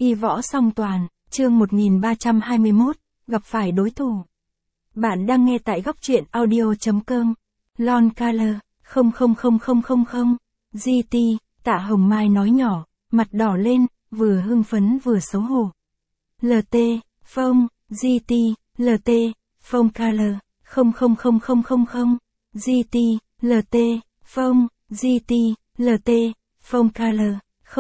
Y võ song toàn, chương 1321, gặp phải đối thủ. Bạn đang nghe tại góc truyện audio.com. Lon Color, 000000, GT, Tạ Hồng Mai nói nhỏ, mặt đỏ lên, vừa hưng phấn vừa xấu hổ. LT, Phong, GT, LT, Phong Color, 000000, GT, LT, Phong, GT, LT, Phong Color,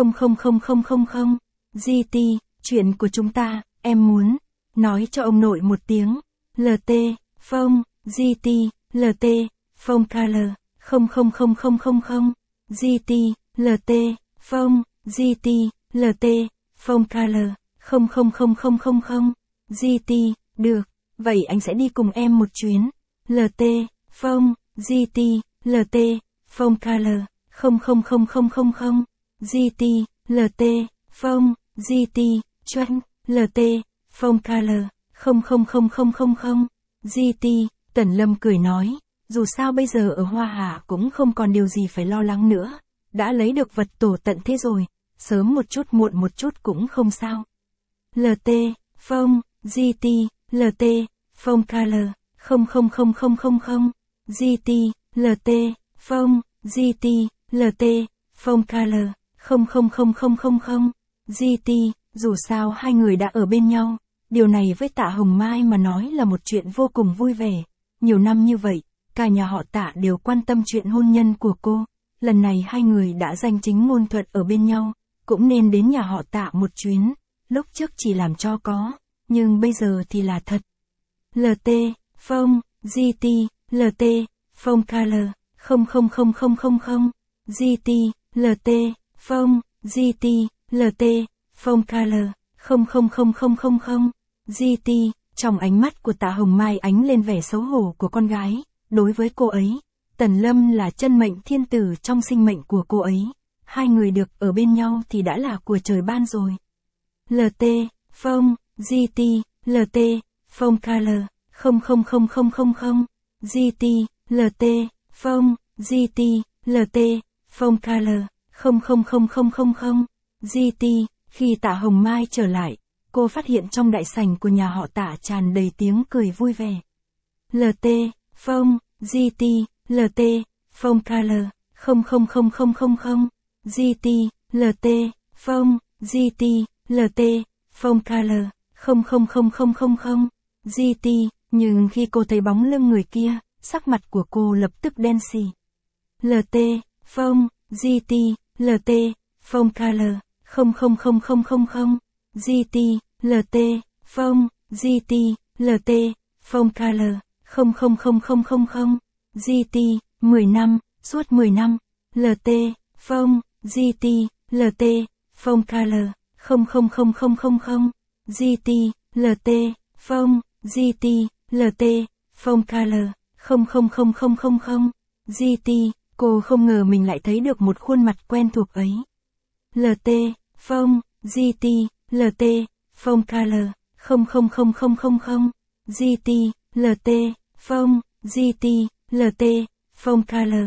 00000, GT, chuyện của chúng ta, em muốn nói cho ông nội một tiếng. LT, Phong, GT, LT, Phong Color, 00000, GT, LT, Phong, GT, LT, Phong Color, 00000, GT, được, vậy anh sẽ đi cùng em một chuyến. LT, Phong, GT, LT, Phong Color, 00000, GT, LT, Phong, GT, Chuan, LT, Phong Color, 00000, GT, Tần Lâm cười nói, dù sao bây giờ ở Hoa Hạ cũng không còn điều gì phải lo lắng nữa, đã lấy được vật tổ tận thế rồi, sớm một chút muộn một chút cũng không sao. LT, Phong, GT, LT, Phong Color, 00000, GT, LT, Phong, GT, LT, Phong Color, 00000, GT, dù sao hai người đã ở bên nhau, điều này với Tạ Hồng Mai mà nói là một chuyện vô cùng vui vẻ. Nhiều năm như vậy, cả nhà họ Tạ đều quan tâm chuyện hôn nhân của cô, lần này hai người đã danh chính ngôn thuận ở bên nhau, cũng nên đến nhà họ Tạ một chuyến, lúc trước chỉ làm cho có, nhưng bây giờ thì là thật. LT, Phong, GT, LT, Phong Color, 00000, GT, LT, Phong, GT, LT, Phong Color, 00000, GT, trong ánh mắt của Tạ Hồng Mai ánh lên vẻ xấu hổ của con gái, đối với cô ấy, Tần Lâm là chân mệnh thiên tử trong sinh mệnh của cô ấy, hai người được ở bên nhau thì đã là của trời ban rồi. LT, Phong, GT, LT, Phong Color, 00000, GT, LT, Phong, GT, LT, Phong Color, 00000, GT, khi Tạ Hồng Mai trở lại, cô phát hiện trong đại sảnh của nhà họ Tạ tràn đầy tiếng cười vui vẻ. LT, Phong, GT, LT, Phong Color, 00000, GT, LT, Phong, GT, LT, Phong Color, 00000, GT, nhưng khi cô thấy bóng lưng người kia, sắc mặt của cô lập tức đen xì. LT, Phong, GT, LT, Phong Color, 00000, GT, LT, Phong, GT, LT, Phong Color, 00000, GT, 10 năm, suốt 10 năm, LT, Phong, GT, LT, Phong Color, 00000, GT, LT, Phong, GT, LT, Phong Color, 00000, GT, cô không ngờ mình lại thấy được một khuôn mặt quen thuộc ấy. LT, Phong, GT, LT, Phong Color, 00000, GT, LT, Phong, GT, LT, Phong Color,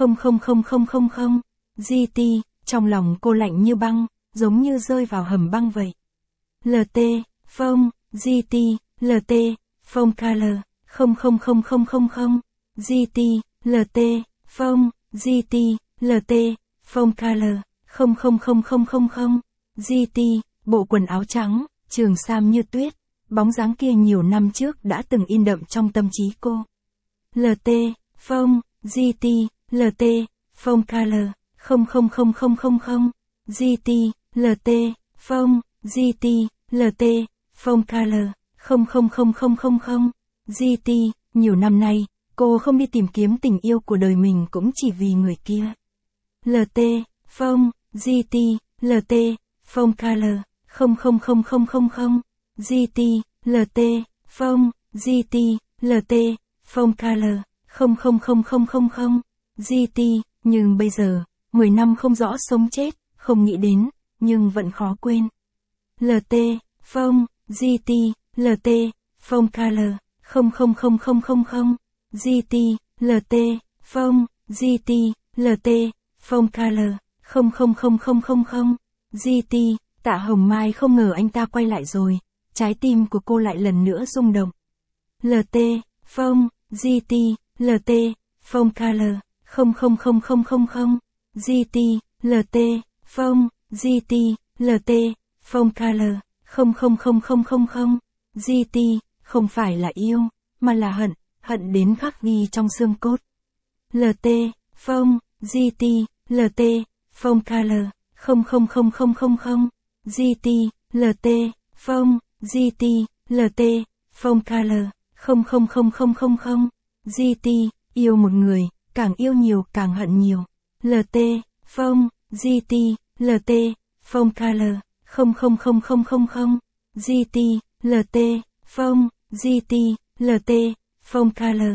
00000, GT, trong lòng cô lạnh như băng, giống như rơi vào hầm băng vậy. LT, Phong, GT, LT, Phong Color, 00000, GT, LT, Phong, GT, LT, Phong Color, 00000, GT, bộ quần áo trắng, trường sam như tuyết, bóng dáng kia nhiều năm trước đã từng in đậm trong tâm trí cô. LT, Phong, GT, LT, Phong Color, 00000, GT, LT, Phong, GT, LT, Phong Color, 00000, GT, nhiều năm nay, cô không đi tìm kiếm tình yêu của đời mình cũng chỉ vì người kia. LT, Phong, GT, LT, Phong Color, 00000, GT, LT, Phong, GT, LT, Phong Color, 00000, GT, nhưng bây giờ, 10 năm không rõ sống chết, không nghĩ đến, nhưng vẫn khó quên. LT, Phong, GT, LT, Phong Color, 00000, GT, LT, Phong, GT, LT, Phong Color, 00000, GT, Tạ Hồng Mai không ngờ anh ta quay lại rồi, trái tim của cô lại lần nữa rung động. LT, phone, GT, LT, phone color, 000000, GT, LT, phone, GT, LT, phone color, 00000, GT, không phải là yêu, mà là hận, hận đến khắc ghi trong xương cốt. LT, phone, GT, LT, phone color, 00000, GT, LT, phone, GT, LT, phone color, 00000, GT, yêu một người, càng yêu nhiều càng hận nhiều. LT, phone, GT, LT, phone color, 00000, GT, LT, phone, GT, LT, phone color,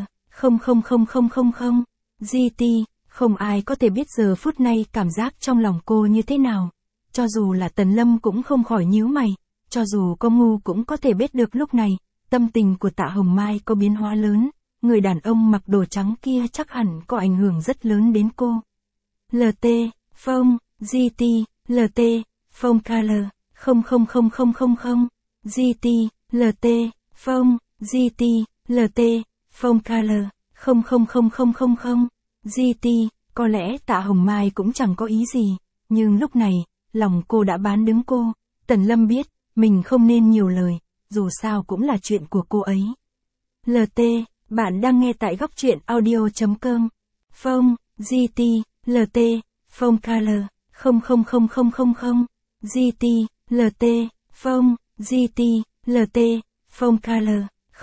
00000, GT, không ai có thể biết giờ phút này cảm giác trong lòng cô như thế nào. Cho dù là Tần Lâm cũng không khỏi nhíu mày, cho dù có ngu cũng có thể biết được lúc này, tâm tình của Tạ Hồng Mai có biến hóa lớn, người đàn ông mặc đồ trắng kia chắc hẳn có ảnh hưởng rất lớn đến cô. LT, phone, GT, LT, phone color, 00000, GT, LT, phone, GT, LT, phone color, 00000, GT, có lẽ Tạ Hồng Mai cũng chẳng có ý gì, nhưng lúc này, lòng cô đã bán đứng cô. Tần Lâm biết, mình không nên nhiều lời, dù sao cũng là chuyện của cô ấy. LT, bạn đang nghe tại góc truyện audio.com. Phone, GT, LT, phone color, 00000, GT, LT, phone, GT, LT, phone color,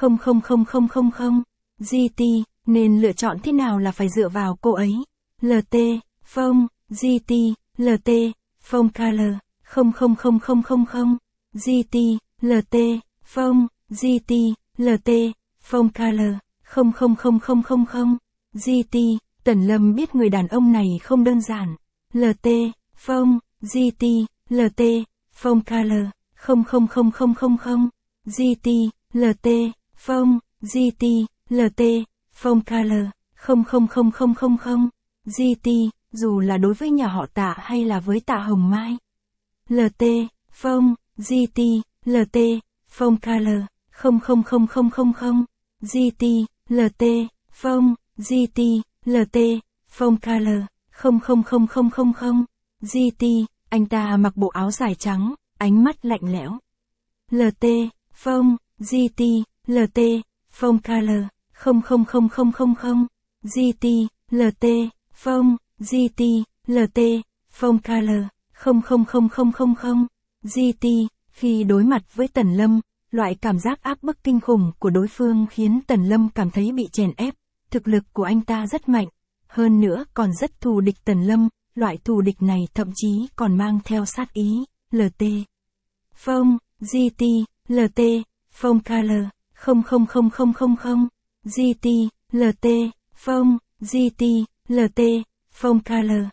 00000, GT, nên lựa chọn thế nào là phải dựa vào cô ấy. LT, phone, GT, LT, phone color, 00000, GT, LT, phone, GT, LT, phone color, 00000, GT, Tần Lâm biết người đàn ông này không đơn giản. LT, phone, GT, LT, phone color, 00000, GT, LT, phone, GT, LT, phone color, 00000, GT, dù là đối với nhà họ Tạ hay là với Tạ Hồng Mai. LT, phone, GT, LT, phone color, 00000, GT, LT, phone, GT, LT, phone color, 00000, GT, anh ta mặc bộ áo dài trắng, ánh mắt lạnh lẽo. LT, phone, GT, LT, phone color, 00000, GT, LT, phone, GT, LT, phone color, 00000, GT, khi đối mặt với Tần Lâm, loại cảm giác áp bức kinh khủng của đối phương khiến Tần Lâm cảm thấy bị chèn ép, thực lực của anh ta rất mạnh, hơn nữa còn rất thù địch Tần Lâm, loại thù địch này thậm chí còn mang theo sát ý. LT, phone, GT, LT, phone color, 00000, GT, LT, phone, GT, LT, phone color,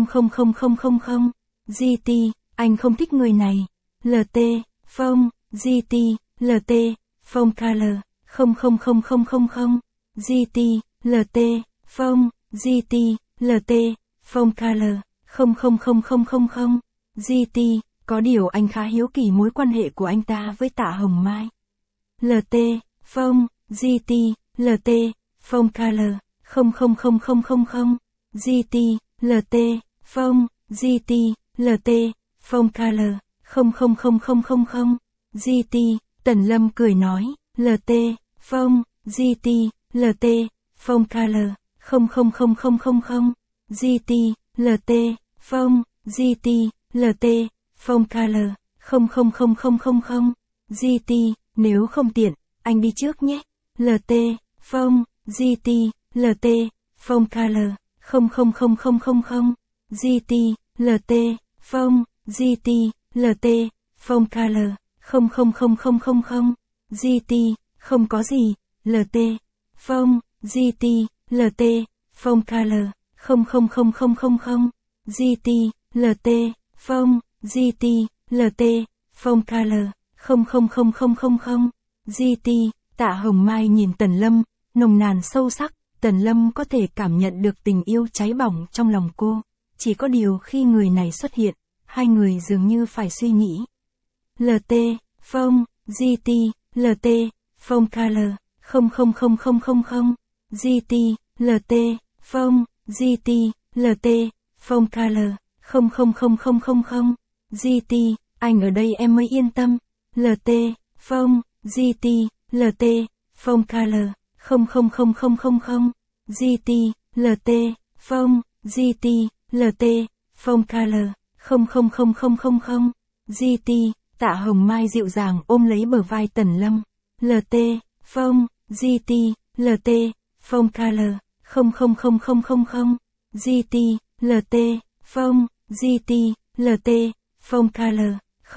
00000, GT, anh không thích người này. LT, phone, GT, LT, phone color, 00000, GT, LT, phone, GT, LT, phone color, 00000, GT, có điều anh khá hiếu kỳ mối quan hệ của anh ta với Tạ Hồng Mai. LT, phone, GT, LT, phone color, 00000, GT, LT, phone, GT, LT, phone color, 00000, GT, Tần Lâm cười nói, LT, phone, GT, LT, phone color, 00000, GT, LT, phone, GT, LT, phone color, 00000, GT, nếu không tiện, anh đi trước nhé. LT, phone, GT, LT, phone color, 00000, GT, LT, phone, GT, LT, phone color, 00000, GT, không có gì. LT, phone, GT, LT, phone color, 00000, GT, LT, phone, GT, LT, phone color, 00000, GT, Tạ Hồng Mai nhìn Tần Lâm, nồng nàn sâu sắc, Tần Lâm có thể cảm nhận được tình yêu cháy bỏng trong lòng cô. Chỉ có điều khi người này xuất hiện, hai người dường như phải suy nghĩ. LT, phông, GT, LT, phông color, 000000, GT, LT, phông, GT, LT, phông color, 00000, GT, anh ở đây em mới yên tâm. LT, phông, GT, LT, phông color, 00000, GT, LT, phông, GT, LT, phông color, 00000, GT, Tạ Hồng Mai dịu dàng ôm lấy bờ vai Tần Lâm. LT, phông, GT, LT, phông color, 00000, GT, LT, phông, GT, LT, phông color,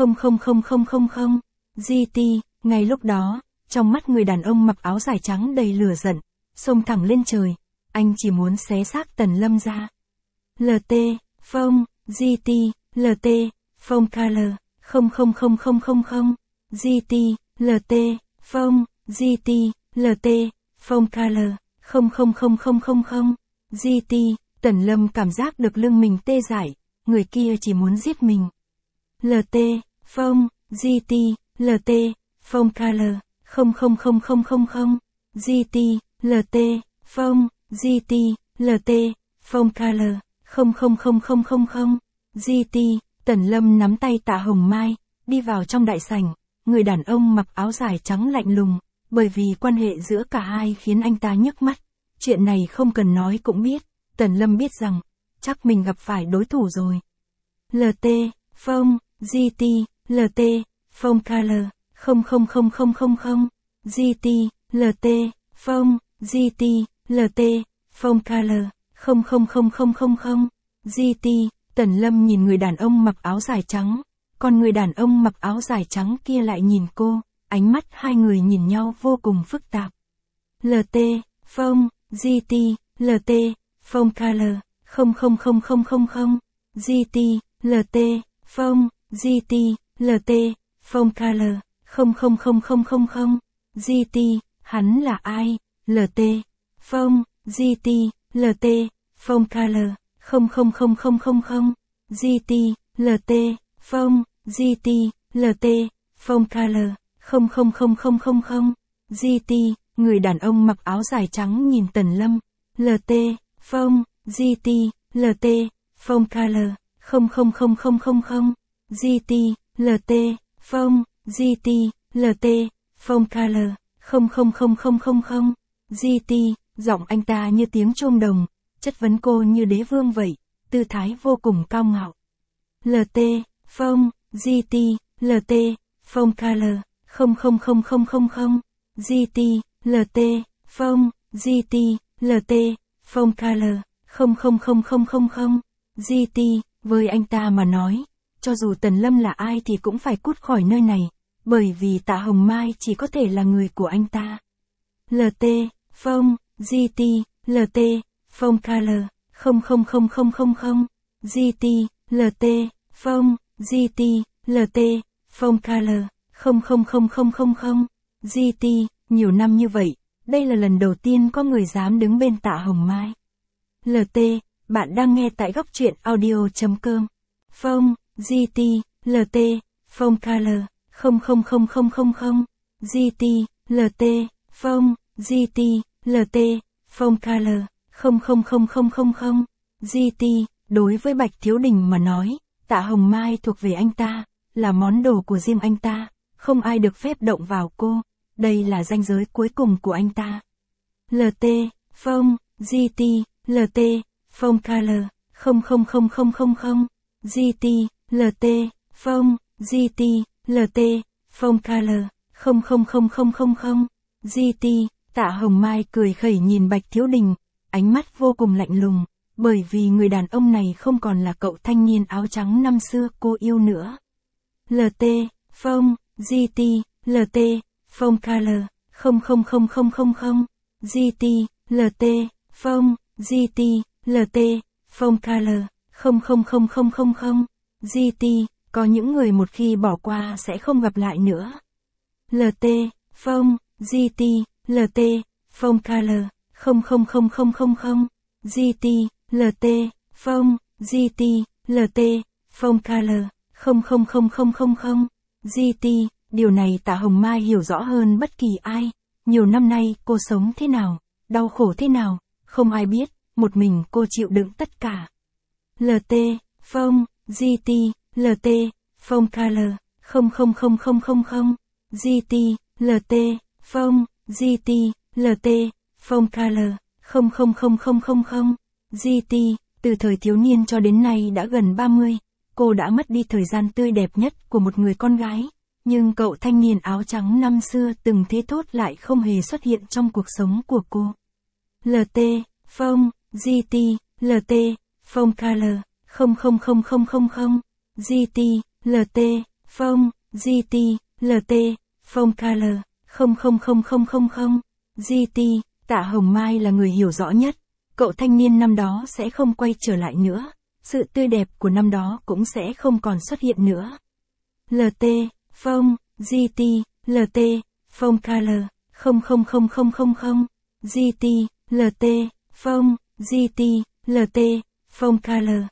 00000, GT, ngay lúc đó, trong mắt người đàn ông mặc áo dài trắng đầy lửa giận, xông thẳng lên trời, anh chỉ muốn xé xác Tần Lâm ra. LT, phông, GT, LT, phông color, 00000, GT, LT, phông, GT, LT, phông color, 00000, GT, Tần Lâm cảm giác được lưng mình tê dại, người kia chỉ muốn giết mình. LT, phông, GT, LT, phông color, 00000, GT, LT, phông, GT, LT, phông color, 00000, GT, Tần Lâm nắm tay Tạ Hồng Mai, đi vào trong đại sảnh, người đàn ông mặc áo dài trắng lạnh lùng, bởi vì quan hệ giữa cả hai khiến anh ta nhức mắt. Chuyện này không cần nói cũng biết, Tần Lâm biết rằng, chắc mình gặp phải đối thủ rồi. LT, phông, GT, LT, phông color, 00000, GT, LT, phông, GT, LT, phông color, 00000, GT, Tần Lâm nhìn người đàn ông mặc áo dài trắng, còn người đàn ông mặc áo dài trắng kia lại nhìn cô, ánh mắt hai người nhìn nhau vô cùng phức tạp. LT, phông, GT, LT, phông color, 00000, GT, LT, phông, GT, LT, phông color, 00000, GT, hắn là ai? LT, phông, GT, LT, phông color, 00000, GT, LT, phông, GT, LT, phông color, 00000, GT, người đàn ông mặc áo dài trắng nhìn Tần Lâm. LT, phông, GT, LT, phông color, 00000, GT, LT, phông, GT, LT, phông color, 00000, GT, giọng anh ta như tiếng chuông đồng, chất vấn cô như đế vương vậy, tư thái vô cùng cao ngạo. LT, phông, GT, LT, phông color, 00000, GT, LT, phông, GT, LT, phông color, 00000, GT, với anh ta mà nói, cho dù Tần Lâm là ai thì cũng phải cút khỏi nơi này, bởi vì Tạ Hồng Mai chỉ có thể là người của anh ta. LT, phông, GT, LT, phông color, 00000, GT, LT, phông, GT, LT, phông color, 00000, GT, nhiều năm như vậy, đây là lần đầu tiên có người dám đứng bên Tạ Hồng Mai. LT, bạn đang nghe tại góc truyện audio.com. Phông, GT, LT, phông color, 00000, GT, LT, phông, GT, LT, phông color, 00000, GT, đối với Bạch Thiếu Đình mà nói, Tạ Hồng Mai thuộc về anh ta, là món đồ của riêng anh ta, không ai được phép động vào cô, đây là ranh giới cuối cùng của anh ta. LT, phông, GT, LT, phông color, 00000, GT, LT, phông, GT, LT, phông color, 00000, GT, Tạ Hồng Mai cười khẩy nhìn Bạch Thiếu Đình, ánh mắt vô cùng lạnh lùng, bởi vì người đàn ông này không còn là cậu thanh niên áo trắng năm xưa cô yêu nữa. LT, phông, GT, LT, phông color, 00000, GT, LT, phông, GT, LT, phông color, 00000, GT, có những người một khi bỏ qua sẽ không gặp lại nữa. LT, phông, GT, LT, phông color, 00000, GT, LT, phông, GT, LT, Phone Color, 000000, GT, điều này Tạ Hồng Mai hiểu rõ hơn bất kỳ ai. Nhiều năm nay cô sống thế nào, đau khổ thế nào, không ai biết, một mình cô chịu đựng tất cả. LT, Phone, GT, LT, Phone Color, 000000, GT, LT, Phone, GT, LT, Phone Color, 00000, GT, từ thời thiếu niên cho đến nay đã gần 30, cô đã mất đi thời gian tươi đẹp nhất của một người con gái, nhưng cậu thanh niên áo trắng năm xưa từng thế thốt lại không hề xuất hiện trong cuộc sống của cô. LT, Phone, GT, LT, Phone Color, 00000, GT, LT, Phone, GT, LT, Phone Color, 00000, GT, Tạ Hồng Mai là người hiểu rõ nhất, cậu thanh niên năm đó sẽ không quay trở lại nữa, sự tươi đẹp của năm đó cũng sẽ không còn xuất hiện nữa. LT, Phone, GT, LT, Phone Color, 00000, GT, LT, Phone, GT, LT, Phone Color,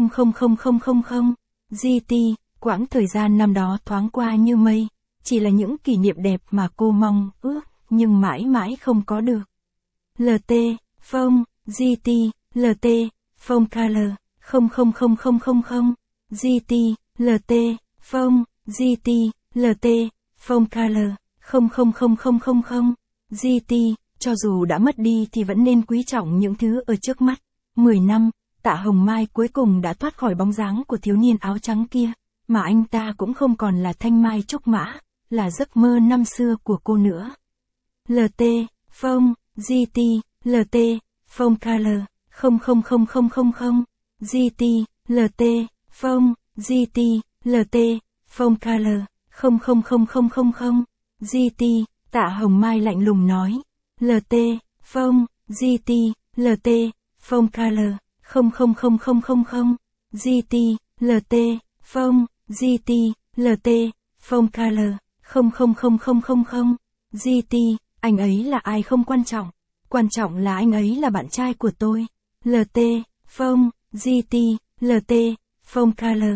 00000, GT, quãng thời gian năm đó thoáng qua như mây, chỉ là những kỷ niệm đẹp mà cô mong ước, nhưng mãi mãi không có được. LT, Phone, GT, LT, Phone Color, 00000, GT, LT, Phone, GT, LT, Phone Color, 00000, GT, cho dù đã mất đi thì vẫn nên quý trọng những thứ ở trước mắt. 10 năm, Tạ Hồng Mai cuối cùng đã thoát khỏi bóng dáng của thiếu niên áo trắng kia, mà anh ta cũng không còn là thanh mai trúc mã, là giấc mơ năm xưa của cô nữa. LT, Phone, GT, LT, Phone Color, 00000, GT, LT, Phone, GT, LT, Phone Color, 00000, GT, Tạ Hồng Mai lạnh lùng nói. LT, Phone, GT, LT, Phone Color, 00000, GT, LT, Phone, GT, LT, Phone Color, 00000, GT, anh ấy là ai không quan trọng là anh ấy là bạn trai của tôi. LT, Phone, GT, LT, Phone Color,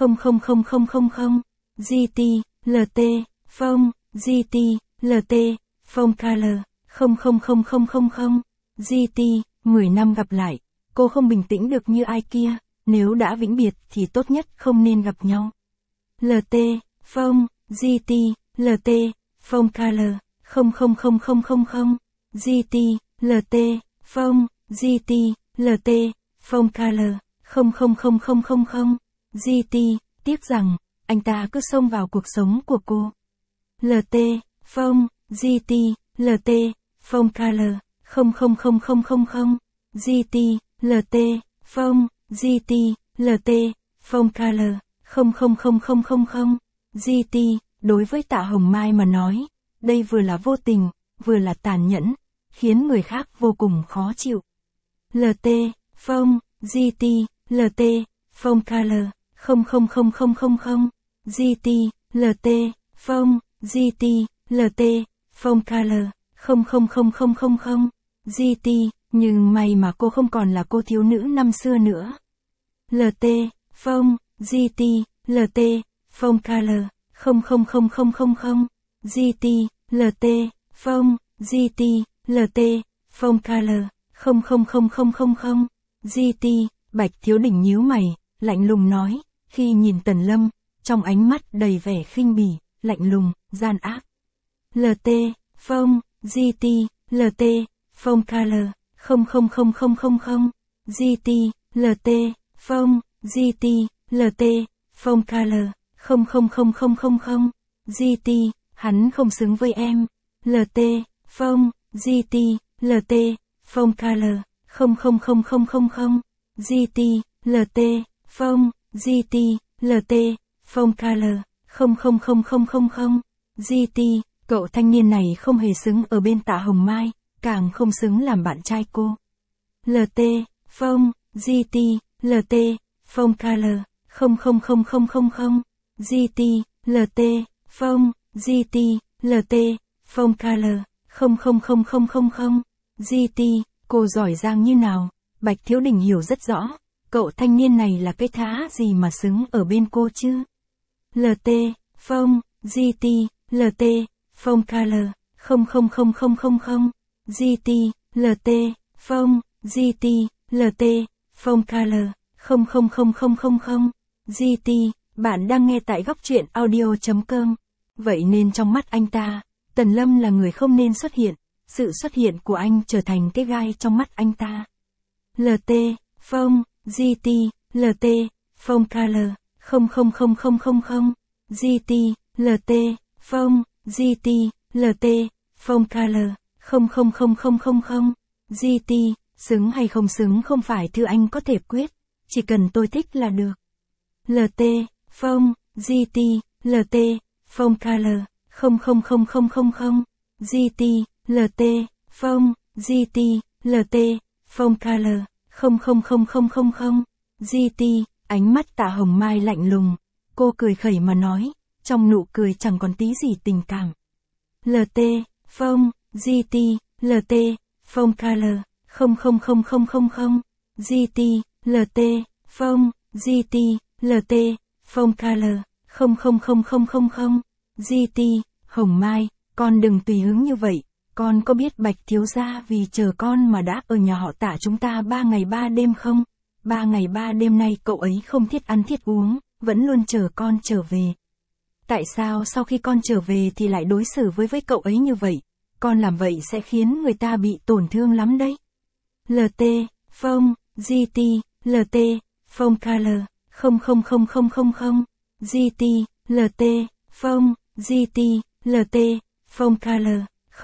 00000, GT, LT, Phone, GT, LT, Phone Color, 00000, GT, 10 năm gặp lại, cô không bình tĩnh được như ai kia, nếu đã vĩnh biệt thì tốt nhất không nên gặp nhau. LT, Phone, GT, LT, Phone Color, 00000, GT, LT, Phone, GT, LT, Phone Color, 00000, GT, tiếc rằng, anh ta cứ xông vào cuộc sống của cô. LT, Phone, GT, LT, Phone Color, 00000, GT, LT, Phone, GT, LT, Phone Color, 00000, GT, đối với Tạ Hồng Mai mà nói, đây vừa là vô tình, vừa là tàn nhẫn, khiến người khác vô cùng khó chịu. LT, Phone, GT, LT, Phone Color, 00000, GT, LT, Phone, GT, LT, Phone Color, 00000, GT, nhưng may mà cô không còn là cô thiếu nữ năm xưa nữa. LT, Phone, GT, LT, Phone Color, 00000, GT, LT, Phone, GT, LT, Phone Color, 00000, GT, Bạch Thiếu Đình nhíu mày, lạnh lùng nói, khi nhìn Tần Lâm, trong ánh mắt đầy vẻ khinh bỉ, lạnh lùng, gian ác. LT, Phone, GT, LT, Phone Color, 00000, GT, LT, Phone, GT, LT, Phone Color, 00000, GT, hắn không xứng với em. LT, Phone, GT, LT, Phone Color, 00000, GT, LT, Phone, GT, LT, Phone Color, 00000, GT, cậu thanh niên này không hề xứng ở bên Tạ Hồng Mai, càng không xứng làm bạn trai cô. LT, Phone, GT, LT, Phone Color, 00000, GT, LT, Phone, GT, LT, Phone Color, 00000, GT, cô giỏi giang như nào, Bạch Thiếu Đình hiểu rất rõ, Cậu thanh niên này là cái thá gì mà xứng ở bên cô chứ? LT, phone, GT, LT, phone color, 000000, GT, LT, phone, GT, LT, phone color, 00000, GT, bạn đang nghe tại góc truyện audio.com. Vậy nên trong mắt anh ta, Tần Lâm là người không nên xuất hiện, sự xuất hiện của anh trở thành cái gai trong mắt anh ta. LT, phone, GT, LT, phone color, 00000, GT, LT, phone, GT, LT, phone color, 00000, GT, xứng hay không xứng không phải thứ anh có thể quyết, chỉ cần tôi thích là được. LT, phone, GT, LT, phone color, 00000, GT, LT, phone, GT, LT, phone color, 00000, GT, ánh mắt Tạ Hồng Mai lạnh lùng, cô cười khẩy mà nói, trong nụ cười chẳng còn tí gì tình cảm. LT, phone, GT, LT, phone color, 00000, GT, LT, phone, GT, LT, phone color, 00000, GT, Hồng Mai, con đừng tùy hứng như vậy, con có biết Bạch thiếu gia vì chờ con mà đã ở nhà họ Tạ chúng ta 3 ngày 3 đêm không? 3 ngày 3 đêm nay cậu ấy không thiết ăn thiết uống, vẫn luôn chờ con trở về. Tại sao sau khi con trở về thì lại đối xử với cậu ấy như vậy? Con làm vậy sẽ khiến người ta bị tổn thương lắm đấy. LT, phone, GT, LT, phone color, 00000, GT, LT, phone, GT, LT, phone color,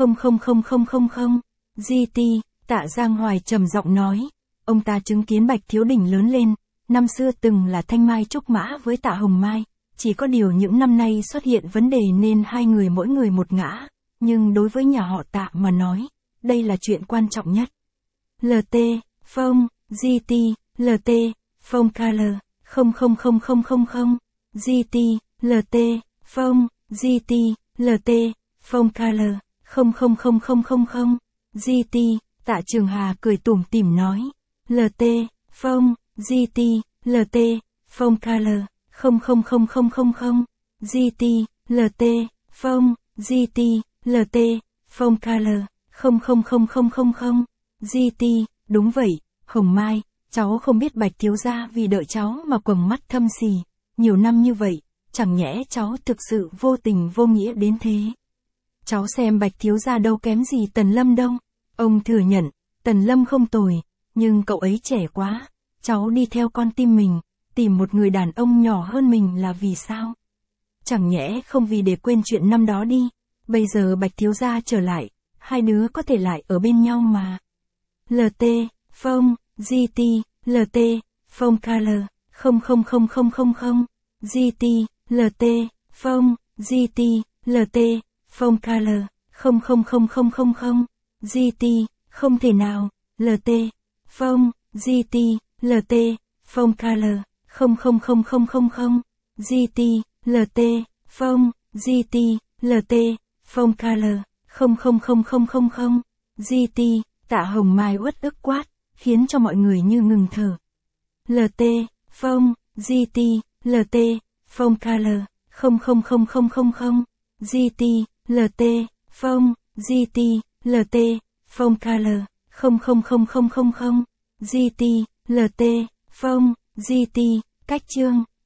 00000, GT, Tạ Giang Hoài trầm giọng nói, ông ta chứng kiến Bạch Thiếu Đình lớn lên, năm xưa từng là thanh mai trúc mã với Tạ Hồng Mai, chỉ có điều những năm nay xuất hiện vấn đề nên hai người mỗi người một ngã, nhưng đối với nhà họ Tạ mà nói, đây là chuyện quan trọng nhất. LT, phone, GT, LT, phone color, 00000, GT, LT, phone, GT, LT, phone color, 00000, GT, Tạ Trường Hà cười tủm tỉm nói, LT, phone, GT, LT, phone color, 00000, GT, LT, phone, GT, LT, phone color, 00000, GT, đúng vậy, Hồng Mai, cháu không biết Bạch thiếu gia vì đợi cháu mà quầng mắt thâm xì, nhiều năm như vậy, chẳng nhẽ cháu thực sự vô tình vô nghĩa đến thế. Cháu xem Bạch thiếu gia đâu kém gì Tần Lâm đâu, ông thừa nhận, Tần Lâm không tồi, nhưng cậu ấy trẻ quá, cháu đi theo con tim mình, tìm một người đàn ông nhỏ hơn mình là vì sao? Chẳng nhẽ không vì để quên chuyện năm đó đi, bây giờ Bạch thiếu gia trở lại, hai đứa có thể lại ở bên nhau mà. LT, phone, GT, LT, phone color, 00000, GT, LT, phone, GT, LT, phone color, 00000, GT, không thể nào, LT, phone, GT, LT, phone color, 00000, GT, LT, phone, GT, LT, phone color, 00000, GT, Tạ Hồng Mai uất ức quát, khiến cho mọi người như ngừng thở. LT, phone, GT, LT, phone color, 00000, GT, LT, phone, GT, LT, phone color, 00000, GT, LT, phone, GT, cách chương.